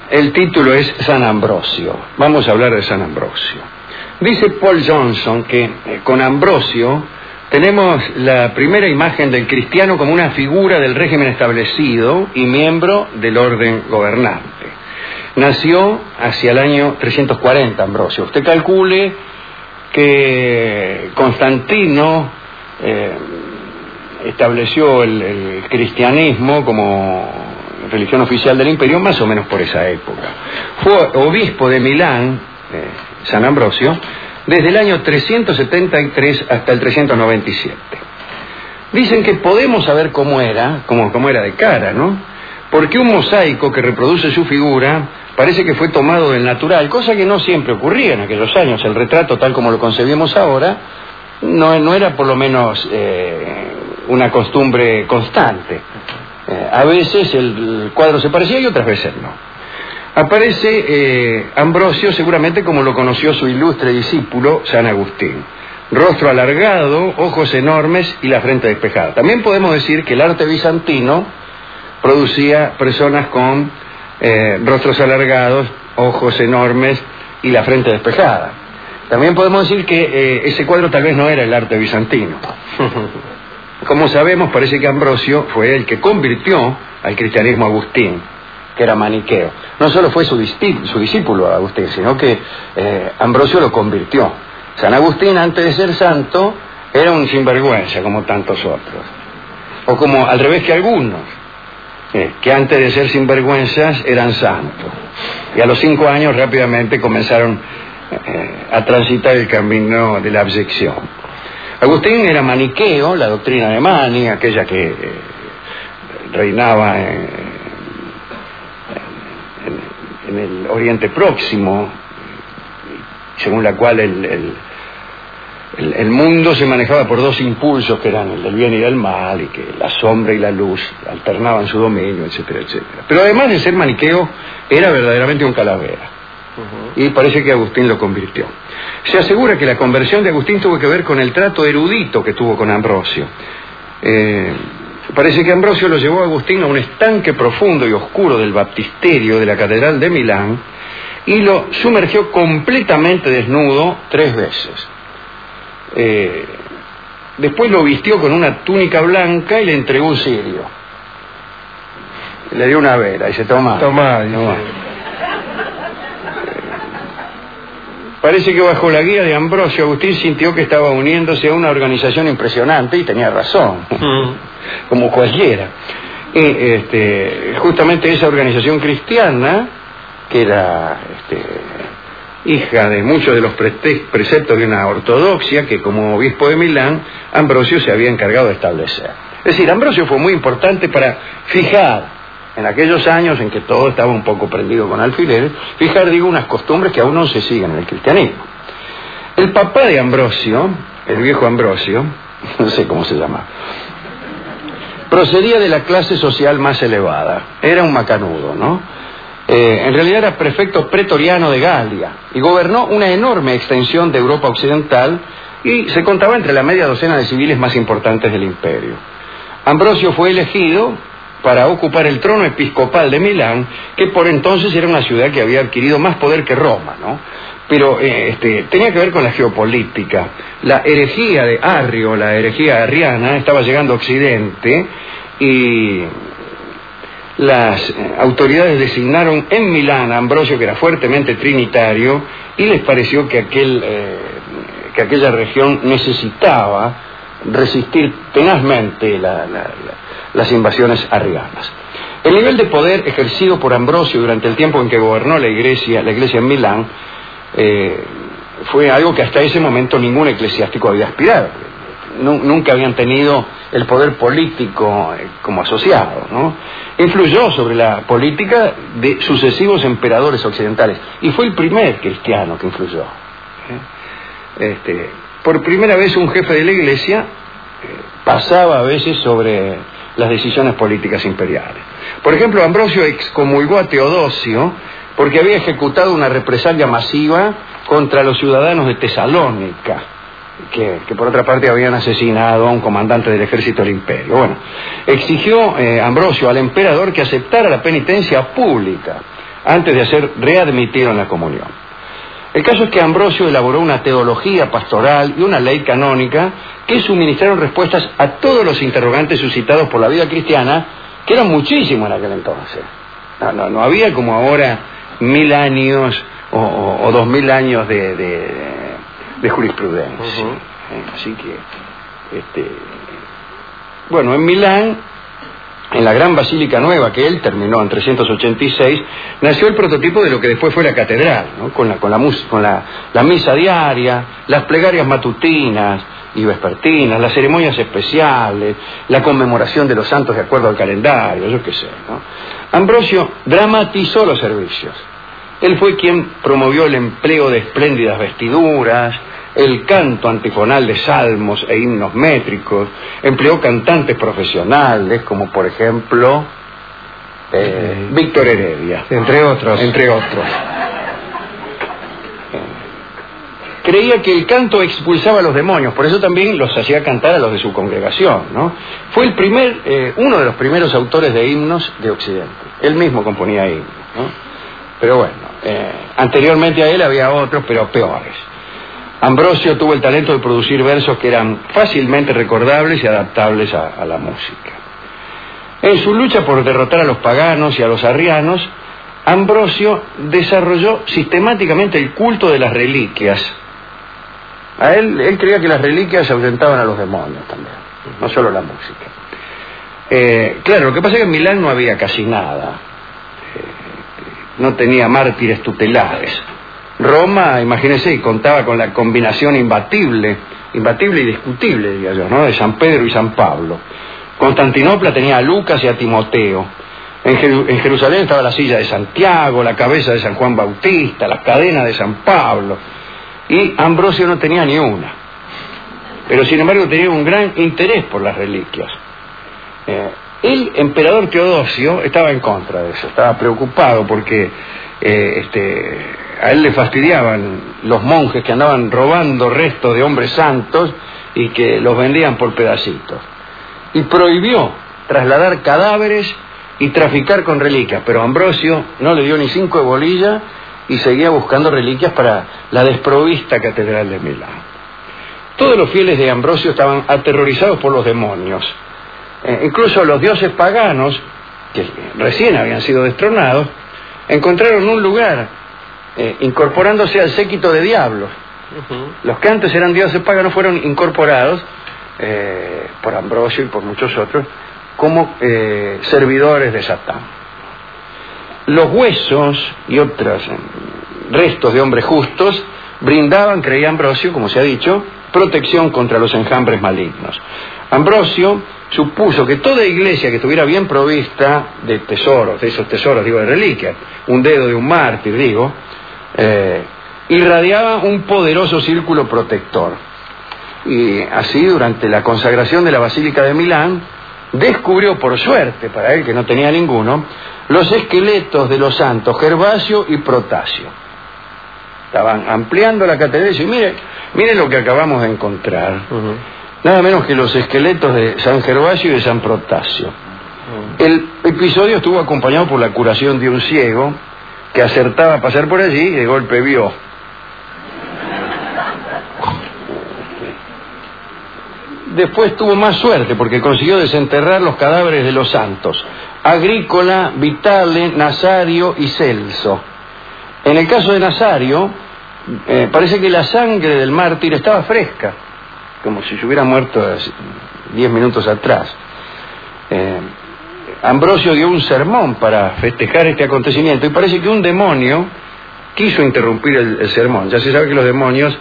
El título es San Ambrosio. Vamos a hablar de San Ambrosio. Dice Paul Johnson que con Ambrosio tenemos la primera imagen del cristiano como una figura del régimen establecido y miembro del orden gobernante. Nació hacia el año 340 Ambrosio. Usted calcule que Constantino estableció el cristianismo como religión oficial del imperio más o menos por esa época. Fue obispo de Milán, San Ambrosio, desde el año 373 hasta el 397. Dicen que podemos saber cómo era de cara, ¿no? Porque un mosaico que reproduce su figura parece que fue tomado del natural, cosa que no siempre ocurría en aquellos años. El retrato, tal como lo concebimos ahora, no era por lo menos una costumbre constante. A veces el cuadro se parecía y otras veces no. Aparece Ambrosio seguramente como lo conoció su ilustre discípulo San Agustín. Rostro alargado, ojos enormes y la frente despejada. También podemos decir que el arte bizantino producía personas con rostros alargados, ojos enormes y la frente despejada. También podemos decir que ese cuadro tal vez no era el arte bizantino. Como sabemos, parece que Ambrosio fue el que convirtió al cristianismo a Agustín, que era maniqueo. No solo fue su discípulo Agustín, sino que Ambrosio lo convirtió. San Agustín, antes de ser santo, era un sinvergüenza como tantos otros. O como al revés que algunos, que antes de ser sinvergüenzas eran santos. Y a los 5 años rápidamente comenzaron a transitar el camino de la abyección. Agustín era maniqueo, la doctrina de Mani, aquella que reinaba en el Oriente Próximo, según la cual el mundo se manejaba por 2 impulsos que eran el del bien y del mal, y que la sombra y la luz alternaban su dominio, etcétera, etcétera. Pero además de ser maniqueo, era verdaderamente un calavera. Y parece que Agustín lo convirtió. Se asegura que la conversión de Agustín tuvo que ver con el trato erudito que tuvo con Ambrosio. Parece que Ambrosio lo llevó a Agustín a un estanque profundo y oscuro del baptisterio de la Catedral de Milán y lo sumergió completamente desnudo 3 veces. Después lo vistió con una túnica blanca y le entregó un cirio. Le dio una vela y se toma. Parece que bajo la guía de Ambrosio, Agustín sintió que estaba uniéndose a una organización impresionante y tenía razón, como cualquiera. Y justamente esa organización cristiana, que era hija de muchos de los preceptos de una ortodoxia que como obispo de Milán, Ambrosio se había encargado de establecer. Es decir, Ambrosio fue muy importante para fijar, en aquellos años en que todo estaba un poco prendido con alfileres, unas costumbres que aún no se siguen en el cristianismo. El papá de Ambrosio, el viejo Ambrosio, no sé cómo se llama, procedía de la clase social más elevada. Era un macanudo, ¿no? En realidad era prefecto pretoriano de Galia y gobernó una enorme extensión de Europa occidental y se contaba entre la media docena de civiles más importantes del imperio. Ambrosio fue elegido para ocupar el trono episcopal de Milán, que por entonces era una ciudad que había adquirido más poder que Roma, ¿no? Pero tenía que ver con la geopolítica. La herejía de Arrio, la herejía arriana, estaba llegando a Occidente y las autoridades designaron en Milán a Ambrosio, que era fuertemente trinitario, y les pareció que aquella región necesitaba resistir tenazmente las invasiones arrianas. El nivel de poder ejercido por Ambrosio durante el tiempo en que gobernó la iglesia en Milán fue algo que hasta ese momento ningún eclesiástico había aspirado. Nunca habían tenido el poder político como asociado, ¿no? Influyó sobre la política de sucesivos emperadores occidentales y fue el primer cristiano que influyó. Por primera vez un jefe de la iglesia pasaba a veces sobre las decisiones políticas imperiales. Por ejemplo, Ambrosio excomulgó a Teodosio porque había ejecutado una represalia masiva contra los ciudadanos de Tesalónica, que por otra parte habían asesinado a un comandante del ejército del imperio. Bueno, exigió Ambrosio al emperador que aceptara la penitencia pública antes de ser readmitido en la comunión. El caso es que Ambrosio elaboró una teología pastoral y una ley canónica que suministraron respuestas a todos los interrogantes suscitados por la vida cristiana, que eran muchísimos en aquel entonces. No había como ahora 1000 años o 2000 años de jurisprudencia. Así que, bueno, en Milán, en la gran basílica nueva que él terminó en 386, nació el prototipo de lo que después fue la catedral, ¿no? Con la misa diaria, las plegarias matutinas y vespertinas, las ceremonias especiales, la conmemoración de los santos de acuerdo al calendario, yo qué sé, ¿no? Ambrosio dramatizó los servicios. Él fue quien promovió el empleo de espléndidas vestiduras, el canto antifonal de salmos e himnos métricos, empleó cantantes profesionales como por ejemplo Víctor Heredia, entre otros. Creía que el canto expulsaba a los demonios, por eso también los hacía cantar a los de su congregación, ¿no? Fue uno de los primeros autores de himnos de Occidente. Él mismo componía himnos, ¿no? Pero bueno, anteriormente a él había otros, pero peores. Ambrosio tuvo el talento de producir versos que eran fácilmente recordables y adaptables a la música. En su lucha por derrotar a los paganos y a los arrianos, Ambrosio desarrolló sistemáticamente el culto de las reliquias. Él creía que las reliquias ahuyentaban a los demonios también, no solo la música. Claro, lo que pasa es que en Milán no había casi nada. No tenía mártires tutelares. Roma, imagínense, contaba con la combinación imbatible y discutible, diría yo, ¿no? De San Pedro y San Pablo. Constantinopla tenía a Lucas y a Timoteo. En Jerusalén estaba la silla de Santiago, la cabeza de San Juan Bautista, la cadena de San Pablo. Y Ambrosio no tenía ni una. Pero sin embargo tenía un gran interés por las reliquias. El emperador Teodosio estaba en contra de eso, estaba preocupado porque a él le fastidiaban los monjes que andaban robando restos de hombres santos y que los vendían por pedacitos. Y prohibió trasladar cadáveres y traficar con reliquias, pero Ambrosio no le dio ni 5 de bolilla y seguía buscando reliquias para la desprovista catedral de Milán. Todos los fieles de Ambrosio estaban aterrorizados por los demonios. Incluso los dioses paganos, que recién habían sido destronados, encontraron un lugar incorporándose al séquito de diablos. Los que antes eran dioses paganos fueron incorporados por Ambrosio y por muchos otros como servidores de Satán. Los huesos y otros restos de hombres justos brindaban, creía Ambrosio, como se ha dicho, protección contra los enjambres malignos. Ambrosio supuso que toda iglesia que estuviera bien provista de tesoros, de esos tesoros, de reliquias, un dedo de un mártir, irradiaba un poderoso círculo protector. Y así, durante la consagración de la Basílica de Milán, descubrió, por suerte para él que no tenía ninguno, los esqueletos de los santos Gervasio y Protasio. Estaban ampliando la catedral y mire lo que acabamos de encontrar. Nada menos que los esqueletos de San Gervasio y de San Protasio. El episodio estuvo acompañado por la curación de un ciego que acertaba a pasar por allí y de golpe vio. Después tuvo más suerte porque consiguió desenterrar los cadáveres de los santos Agrícola, Vitale, Nazario y Celso. En el caso de Nazario, parece que la sangre del mártir estaba fresca, como si se hubiera muerto 10 minutos atrás. Ambrosio dio un sermón para festejar este acontecimiento y parece que un demonio quiso interrumpir el sermón. Ya se sabe que los demonios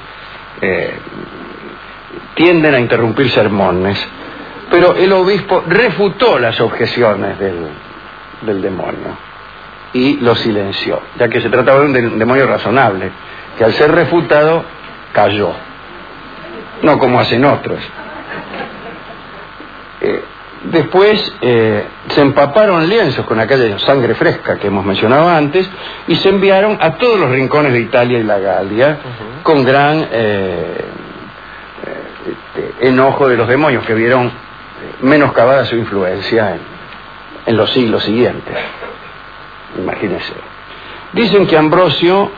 tienden a interrumpir sermones, pero el obispo refutó las objeciones del demonio y lo silenció, ya que se trataba de un demonio razonable, que al ser refutado cayó, no como hacen otros. Después se empaparon lienzos con aquella sangre fresca que hemos mencionado antes y se enviaron a todos los rincones de Italia y la Galia con gran enojo de los demonios que vieron menoscabada su influencia en los siglos siguientes. Imagínense. Dicen que Ambrosio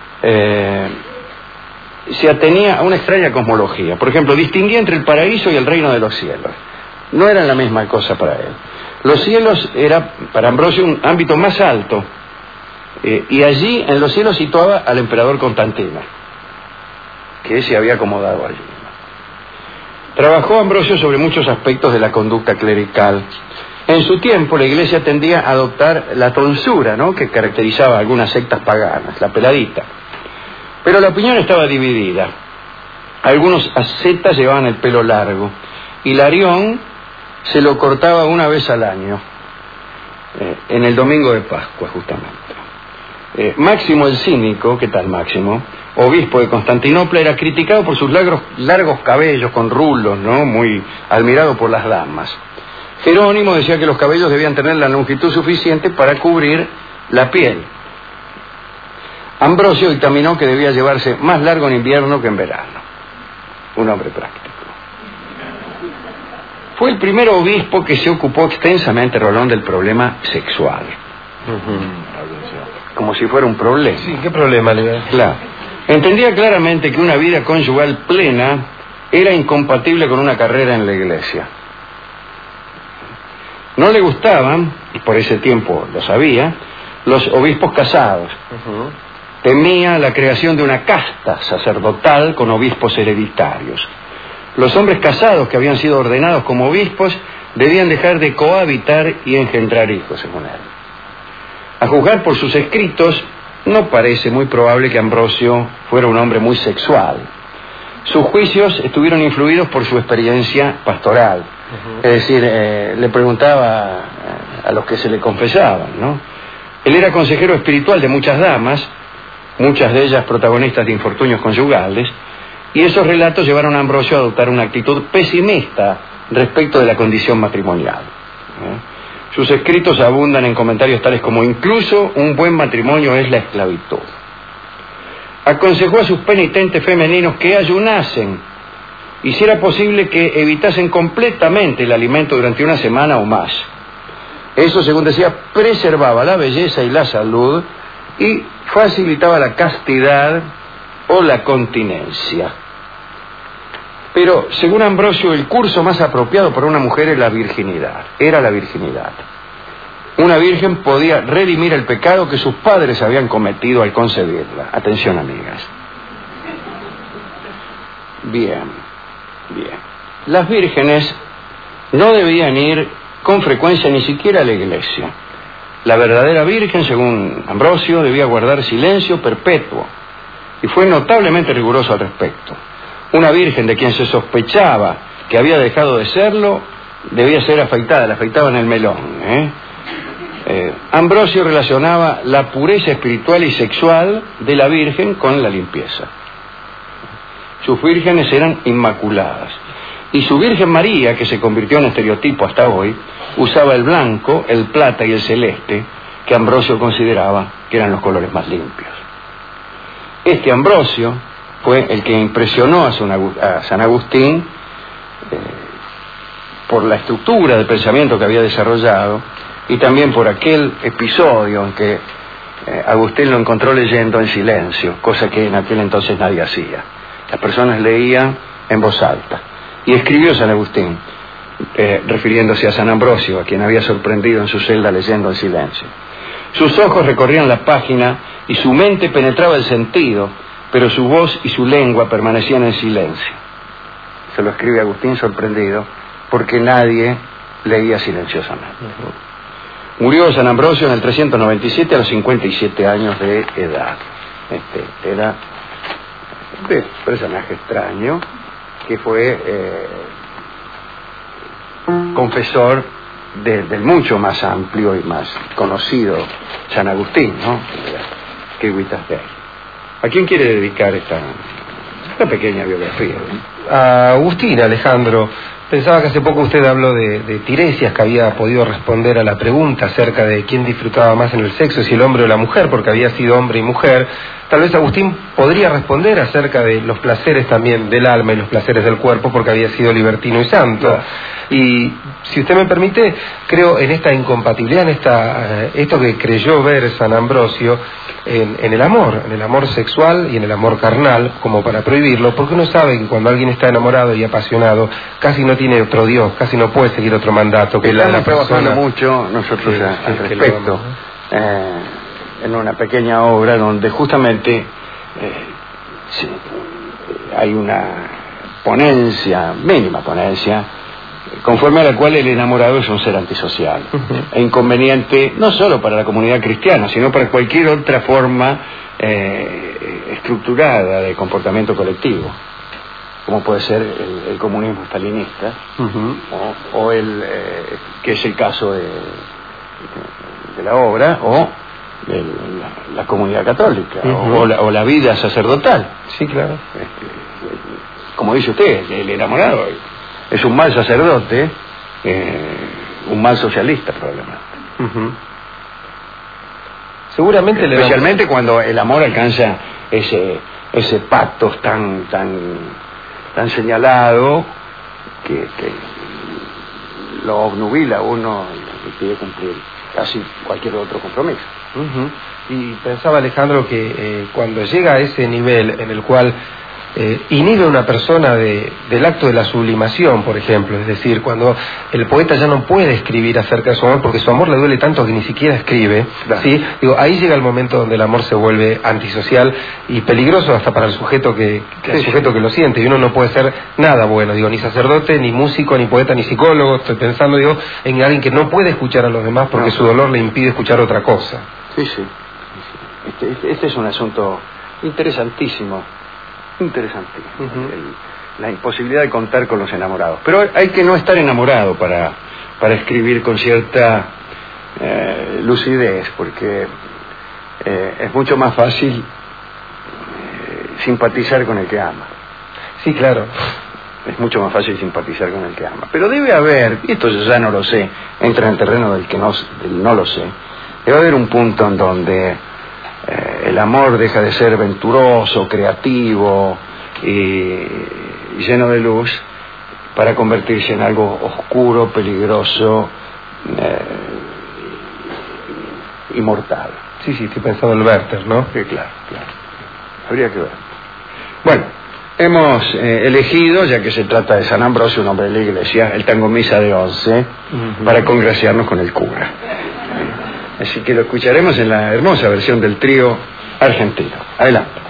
se atenía a una extraña cosmología. Por ejemplo, distinguía entre el paraíso y el reino de los cielos. No eran la misma cosa para él. Los cielos era para Ambrosio un ámbito más alto, y allí en los cielos situaba al emperador Constantino, que se había acomodado allí. Trabajó Ambrosio sobre muchos aspectos de la conducta clerical. En su tiempo la Iglesia tendía a adoptar la tonsura, ¿no?, que caracterizaba a algunas sectas paganas, la peladita. Pero la opinión estaba dividida. Algunos ascetas llevaban el pelo largo, y Hilarión se lo cortaba una vez al año, en el domingo de Pascua justamente. Máximo el Cínico, ¿qué tal Máximo?, obispo de Constantinopla, era criticado por sus largos cabellos con rulos, ¿no?, muy admirado por las damas. Jerónimo decía que los cabellos debían tener la longitud suficiente para cubrir la piel. Ambrosio dictaminó que debía llevarse más largo en invierno que en verano. Un hombre práctico. Fue el primer obispo que se ocupó extensamente, Rolón, del problema sexual. Como si fuera un problema. Sí, ¿qué problema le da? Claro. Entendía claramente que una vida conyugal plena era incompatible con una carrera en la Iglesia. No le gustaban, y por ese tiempo lo sabía, los obispos casados. Temía la creación de una casta sacerdotal con obispos hereditarios. Los hombres casados que habían sido ordenados como obispos debían dejar de cohabitar y engendrar hijos, según él. A juzgar por sus escritos, no parece muy probable que Ambrosio fuera un hombre muy sexual. Sus juicios estuvieron influidos por su experiencia pastoral. Es decir, le preguntaba a los que se le confesaban, ¿no? Él era consejero espiritual de muchas damas, muchas de ellas protagonistas de infortunios conyugales, y esos relatos llevaron a Ambrosio a adoptar una actitud pesimista respecto de la condición matrimonial. Sus escritos abundan en comentarios tales como: incluso un buen matrimonio es la esclavitud. Aconsejó a sus penitentes femeninos que ayunasen y, si era posible, que evitasen completamente el alimento durante una semana o más. Eso, según decía, preservaba la belleza y la salud y facilitaba la castidad o la continencia. Pero, según Ambrosio, el curso más apropiado para una mujer era la virginidad. Una virgen podía redimir el pecado que sus padres habían cometido al concebirla. Atención, amigas. Bien. Las vírgenes no debían ir con frecuencia ni siquiera a la iglesia. La verdadera virgen, según Ambrosio, debía guardar silencio perpetuo, y fue notablemente riguroso al respecto. Una virgen de quien se sospechaba que había dejado de serlo debía ser afeitada, la afeitaban el melón. Ambrosio relacionaba la pureza espiritual y sexual de la virgen con la limpieza. Sus vírgenes eran inmaculadas, y su Virgen María, que se convirtió en estereotipo hasta hoy, usaba el blanco, el plata y el celeste, que Ambrosio consideraba que eran los colores más limpios. Este Ambrosio fue el que impresionó a San Agustín por la estructura de pensamiento que había desarrollado, y también por aquel episodio en que Agustín lo encontró leyendo en silencio, cosa que en aquel entonces nadie hacía. Las personas leían en voz alta. Y escribió San Agustín, refiriéndose a San Ambrosio, a quien había sorprendido en su celda leyendo en silencio. Sus ojos recorrían la página y su mente penetraba el sentido, pero su voz y su lengua permanecían en silencio. Se lo escribe Agustín sorprendido, porque nadie leía silenciosamente. Murió San Ambrosio en el 397 a los 57 años de edad. Era un personaje extraño que fue confesor del mucho más amplio y más conocido San Agustín, ¿no? Que Guitas de él. ¿A quién quiere dedicar esta pequeña biografía? A Agustín, Alejandro. Pensaba que hace poco usted habló de Tiresias, que había podido responder a la pregunta acerca de quién disfrutaba más en el sexo, si el hombre o la mujer, porque había sido hombre y mujer. tal vez Agustín podría responder acerca de los placeres también del alma y los placeres del cuerpo, porque había sido libertino y santo. Claro. Y si usted me permite, creo en esta incompatibilidad, esto que creyó ver San Ambrosio en el amor sexual y en el amor carnal, como para prohibirlo, porque uno sabe que cuando alguien está enamorado y apasionado, casi no tiene otro Dios, casi no puede seguir otro mandato. Que estamos trabajando mucho nosotros al respecto, en una pequeña obra donde justamente hay una ponencia, mínima ponencia, conforme a la cual el enamorado es un ser antisocial e inconveniente no solo para la comunidad cristiana, sino para cualquier otra forma estructurada de comportamiento colectivo, como puede ser el comunismo stalinista o el que es el caso de la obra, o de la comunidad católica, o la vida sacerdotal. Sí, claro. Como dice usted, el enamorado es un mal sacerdote, un mal socialista probablemente. Seguramente, especialmente cuando el amor alcanza ese pathos tan señalado que lo obnubila a uno y impide cumplir casi cualquier otro compromiso. Y pensaba, Alejandro, que cuando llega a ese nivel en el cual inhibe a una persona del acto de la sublimación, por ejemplo, es decir, cuando el poeta ya no puede escribir acerca de su amor porque su amor le duele tanto que ni siquiera escribe, ¿sí? Digo, ahí llega el momento donde el amor se vuelve antisocial y peligroso hasta para el sujeto que lo siente, y uno no puede ser nada bueno, digo, ni sacerdote, ni músico, ni poeta, ni psicólogo. Estoy pensando, digo, en alguien que no puede escuchar a los demás porque su dolor le impide escuchar otra cosa. Sí. Este es un asunto interesantísimo. La imposibilidad de contar con los enamorados, pero hay que no estar enamorado para escribir con cierta lucidez, porque es mucho más fácil simpatizar con el que ama. Sí, claro. Es mucho más fácil simpatizar con el que ama, pero debe haber, y esto yo ya no lo sé, entra en el terreno del no lo sé, debe haber un punto en donde el amor deja de ser venturoso, creativo y lleno de luz para convertirse en algo oscuro, peligroso y mortal. Sí, estoy pensando en el Werther, ¿no? Sí, claro. Habría que ver. Bueno, hemos elegido, ya que se trata de San Ambrosio, un hombre de la iglesia, el tango Misa de 11, para congraciarnos con el cura. Así que lo escucharemos en la hermosa versión del trío argentino. Adelante.